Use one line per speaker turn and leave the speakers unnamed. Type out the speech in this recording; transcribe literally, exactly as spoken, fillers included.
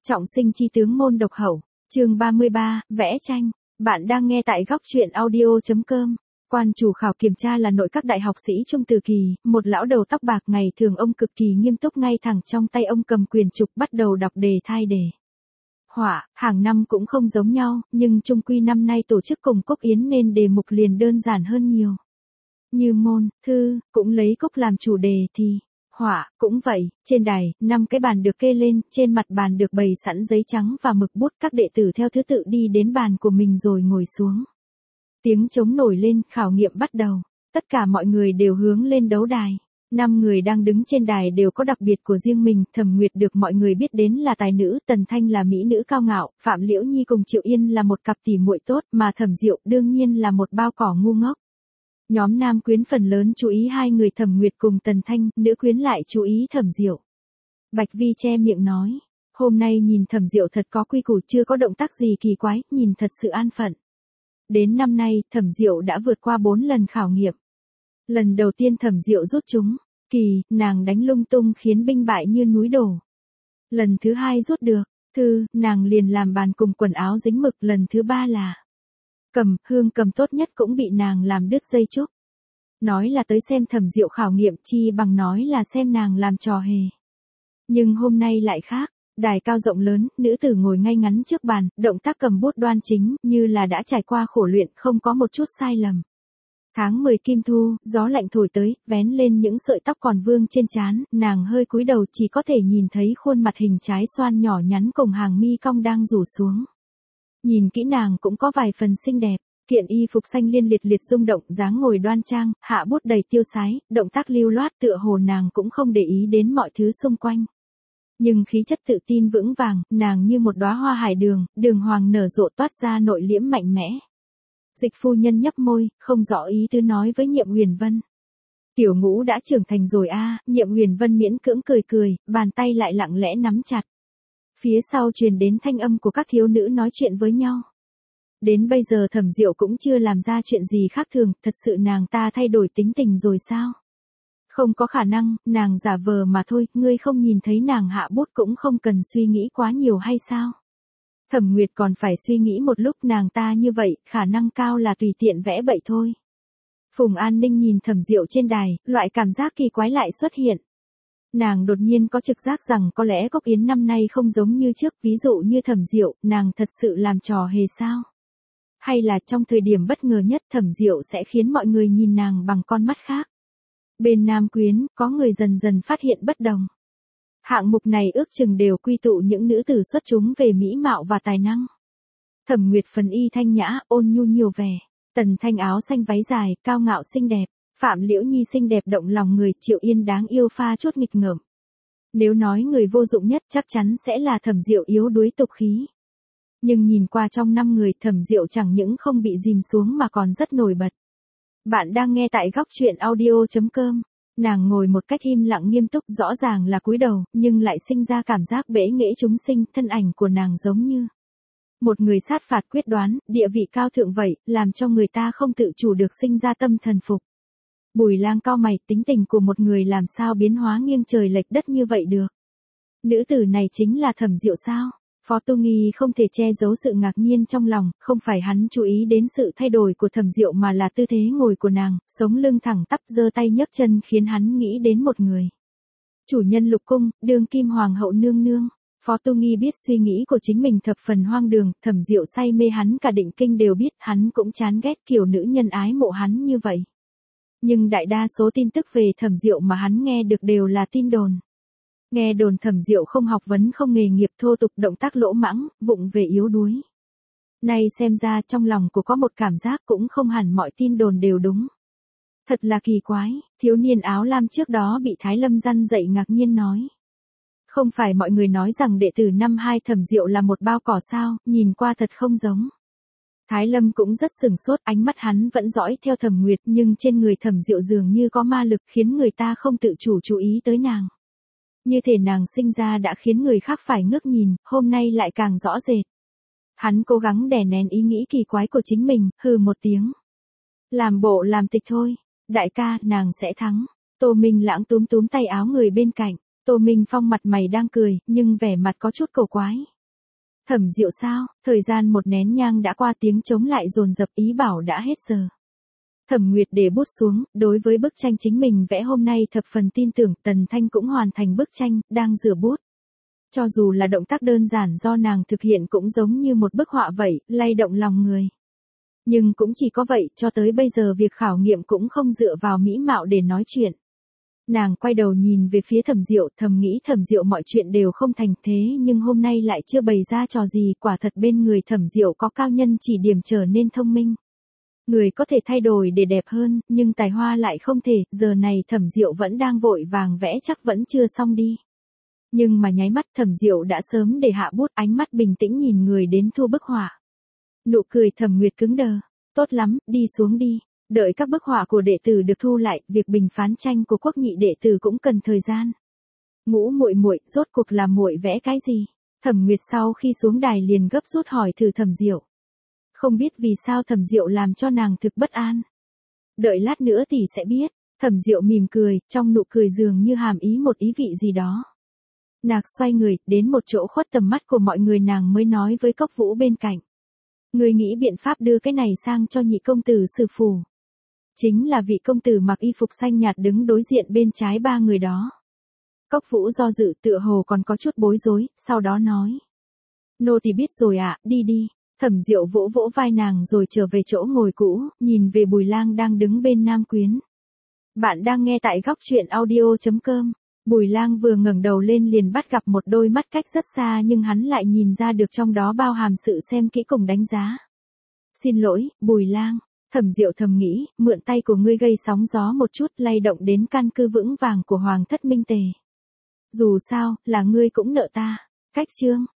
Trọng sinh chi tướng môn độc hậu, chương ba mươi ba, vẽ tranh. Bạn đang nghe tại góc truyện audio.com. Quan chủ khảo kiểm tra là nội các đại học sĩ Trung Từ Kỳ, một lão đầu tóc bạc. Ngày thường ông cực kỳ nghiêm túc, ngay thẳng trong tay ông cầm quyền trục bắt đầu đọc đề thai đề. Họa, hàng năm cũng không giống nhau, nhưng chung quy năm nay tổ chức cùng Cúc Yến nên đề mục liền đơn giản hơn nhiều. Như môn, thư, cũng lấy Cúc làm chủ đề thì họa, cũng vậy, trên đài, năm cái bàn được kê lên, trên mặt bàn được bày sẵn giấy trắng và mực bút, các đệ tử theo thứ tự đi đến bàn của mình rồi ngồi xuống. Tiếng trống nổi lên, khảo nghiệm bắt đầu, tất cả mọi người đều hướng lên đấu đài. Năm người đang đứng trên đài đều có đặc biệt của riêng mình, Thẩm Nguyệt được mọi người biết đến là tài nữ, Tần Thanh là mỹ nữ cao ngạo, Phạm Liễu Nhi cùng Triệu Yên là một cặp tỉ muội tốt, mà Thẩm Diệu đương nhiên là một bao cỏ ngu ngốc. Nhóm nam quyến phần lớn chú ý hai người Thẩm Nguyệt cùng Tần Thanh, nữ quyến lại chú ý Thẩm Diệu. Bạch Vi che miệng nói, hôm nay nhìn Thẩm Diệu thật có quy củ, chưa có động tác gì kỳ quái, nhìn thật sự an phận. Đến năm nay, Thẩm Diệu đã vượt qua bốn lần khảo nghiệm. Lần đầu tiên Thẩm Diệu rút trúng, kỳ, nàng đánh lung tung khiến binh bại như núi đổ. Lần thứ hai rút được, thư, nàng liền làm bàn cùng quần áo dính mực. Lần thứ ba là cầm, hương cầm tốt nhất cũng bị nàng làm đứt dây trúc. Nói là tới xem Thẩm Diệu khảo nghiệm, chi bằng nói là xem nàng làm trò hề. Nhưng hôm nay lại khác, đài cao rộng lớn, nữ tử ngồi ngay ngắn trước bàn, động tác cầm bút đoan chính, như là đã trải qua khổ luyện, không có một chút sai lầm. Tháng mười kim thu, gió lạnh thổi tới, vén lên những sợi tóc còn vương trên trán, nàng hơi cúi đầu, chỉ có thể nhìn thấy khuôn mặt hình trái xoan nhỏ nhắn cùng hàng mi cong đang rủ xuống. Nhìn kỹ nàng cũng có vài phần xinh đẹp, kiện y phục xanh liên liệt liệt rung động, dáng ngồi đoan trang, hạ bút đầy tiêu sái, động tác lưu loát, tựa hồ nàng cũng không để ý đến mọi thứ xung quanh. Nhưng khí chất tự tin vững vàng, nàng như một đóa hoa hải đường, đường hoàng nở rộ, toát ra nội liễm mạnh mẽ. Dịch phu nhân nhấp môi, không rõ ý tứ nói với Nhiệm Huyền Vân. Tiểu Ngũ đã trưởng thành rồi a. À, Nhiệm Huyền Vân miễn cưỡng cười cười, bàn tay lại lặng lẽ nắm chặt. Phía sau truyền đến thanh âm của các thiếu nữ nói chuyện với nhau. Đến bây giờ Thẩm Diệu cũng chưa làm ra chuyện gì khác thường, thật sự nàng ta thay đổi tính tình rồi sao? Không có khả năng, nàng giả vờ mà thôi, ngươi không nhìn thấy nàng hạ bút cũng không cần suy nghĩ quá nhiều hay sao? Thẩm Nguyệt còn phải suy nghĩ một lúc, nàng ta như vậy, khả năng cao là tùy tiện vẽ bậy thôi. Phùng An Ninh nhìn Thẩm Diệu trên đài, loại cảm giác kỳ quái lại xuất hiện. Nàng đột nhiên có trực giác rằng có lẽ Cúc Yến năm nay không giống như trước, ví dụ như Thẩm Diệu, nàng thật sự làm trò hề sao? Hay là trong thời điểm bất ngờ nhất Thẩm Diệu sẽ khiến mọi người nhìn nàng bằng con mắt khác? Bên nam quyến, có người dần dần phát hiện bất đồng. Hạng mục này ước chừng đều quy tụ những nữ tử xuất chúng về mỹ mạo và tài năng. Thẩm Nguyệt phấn y thanh nhã, ôn nhu nhiều vẻ. Tần Thanh áo xanh váy dài, cao ngạo xinh đẹp. Phạm Liễu Nhi xinh đẹp động lòng người, Triệu Yên đáng yêu pha chút nghịch ngợm. Nếu nói người vô dụng nhất chắc chắn sẽ là Thẩm Diệu yếu đuối tục khí. Nhưng nhìn qua trong năm người, Thẩm Diệu chẳng những không bị dìm xuống mà còn rất nổi bật. Bạn đang nghe tại góc truyện audio.com. Nàng ngồi một cách im lặng nghiêm túc, rõ ràng là cúi đầu, nhưng lại sinh ra cảm giác bẽ nghễ chúng sinh, thân ảnh của nàng giống như một người sát phạt quyết đoán, địa vị cao thượng vậy, làm cho người ta không tự chủ được sinh ra tâm thần phục. Bùi Lang cau mày, tính tình của một người làm sao biến hóa nghiêng trời lệch đất như vậy được. Nữ tử này chính là Thẩm Diệu sao? Phó Tu Nghi không thể che giấu sự ngạc nhiên trong lòng, không phải hắn chú ý đến sự thay đổi của Thẩm Diệu mà là tư thế ngồi của nàng, sống lưng thẳng tắp giơ tay nhấc chân khiến hắn nghĩ đến một người. Chủ nhân Lục Cung, đương kim hoàng hậu nương nương. Phó Tu Nghi biết suy nghĩ của chính mình thập phần hoang đường, Thẩm Diệu say mê hắn, cả Định Kinh đều biết, hắn cũng chán ghét kiểu nữ nhân ái mộ hắn như vậy. Nhưng đại đa số tin tức về Thẩm Diệu mà hắn nghe được đều là tin đồn. Nghe đồn Thẩm Diệu không học vấn không nghề nghiệp, thô tục, động tác lỗ mãng, vụng về yếu đuối. Nay xem ra trong lòng cô có một cảm giác cũng không hẳn mọi tin đồn đều đúng. Thật là kỳ quái, thiếu niên áo lam trước đó bị Thái Lâm răn dậy ngạc nhiên nói. Không phải mọi người nói rằng đệ tử năm hai Thẩm Diệu là một bao cỏ sao, nhìn qua thật không giống. Thái Lâm cũng rất sừng sốt, ánh mắt hắn vẫn dõi theo Thẩm Nguyệt, nhưng trên người Thẩm Diệu dường như có ma lực khiến người ta không tự chủ chú ý tới nàng. Như thể nàng sinh ra đã khiến người khác phải ngước nhìn, hôm nay lại càng rõ rệt. Hắn cố gắng đè nén ý nghĩ kỳ quái của chính mình, hừ một tiếng. Làm bộ làm tịch thôi, đại ca, nàng sẽ thắng. Tô Minh Lãng túm túm tay áo người bên cạnh, Tô Minh Phong mặt mày đang cười, nhưng vẻ mặt có chút cầu quái. Thẩm Diệu sao, thời gian một nén nhang đã qua, tiếng trống lại dồn dập ý bảo đã hết giờ. Thẩm Nguyệt để bút xuống, đối với bức tranh chính mình vẽ hôm nay thập phần tin tưởng. Tần Thanh cũng hoàn thành bức tranh, đang rửa bút. Cho dù là động tác đơn giản do nàng thực hiện cũng giống như một bức họa vậy, lay động lòng người. Nhưng cũng chỉ có vậy, cho tới bây giờ việc khảo nghiệm cũng không dựa vào mỹ mạo để nói chuyện. Nàng quay đầu nhìn về phía Thẩm Diệu, thầm nghĩ Thẩm Diệu mọi chuyện đều không thành thế nhưng hôm nay lại chưa bày ra trò gì, quả thật bên người Thẩm Diệu có cao nhân chỉ điểm trở nên thông minh. Người có thể thay đổi để đẹp hơn, nhưng tài hoa lại không thể, giờ này Thẩm Diệu vẫn đang vội vàng vẽ chắc vẫn chưa xong đi. Nhưng mà nháy mắt Thẩm Diệu đã sớm để hạ bút, ánh mắt bình tĩnh nhìn người đến thu bức họa. Nụ cười Thẩm Nguyệt cứng đờ, tốt lắm, đi xuống đi. Đợi các bức họa của đệ tử được thu lại, việc bình phán tranh của Quốc nhị đệ tử cũng cần thời gian. Ngũ muội muội, rốt cuộc là muội vẽ cái gì? Thẩm Nguyệt sau khi xuống đài liền gấp rút hỏi thử Thẩm Diệu. Không biết vì sao Thẩm Diệu làm cho nàng thực bất an. Đợi lát nữa thì sẽ biết. Thẩm Diệu mỉm cười, trong nụ cười dường như hàm ý một ý vị gì đó. Nàng xoay người, đến một chỗ khuất tầm mắt của mọi người, nàng mới nói với Cốc Vũ bên cạnh. Người nghĩ biện pháp đưa cái này sang cho nhị công tử Sử Phủ. Chính là vị công tử mặc y phục xanh nhạt đứng đối diện bên trái ba người đó. Cốc Vũ do dự, tựa hồ còn có chút bối rối, sau đó nói. Nô tỳ biết rồi ạ, đi đi. Thẩm Diệu vỗ vỗ vai nàng rồi trở về chỗ ngồi cũ, nhìn về Bùi Lang đang đứng bên Nam Quyến. Bạn đang nghe tại góc truyện audio chấm com. Bùi Lang vừa ngẩng đầu lên liền bắt gặp một đôi mắt cách rất xa nhưng hắn lại nhìn ra được trong đó bao hàm sự xem kỹ cùng đánh giá. Xin lỗi, Bùi Lang. Thẩm Diệu thầm nghĩ, mượn tay của ngươi gây sóng gió một chút, lay động đến căn cơ vững vàng của Hoàng thất Minh Tề. Dù sao, là ngươi cũng nợ ta. Cách chương.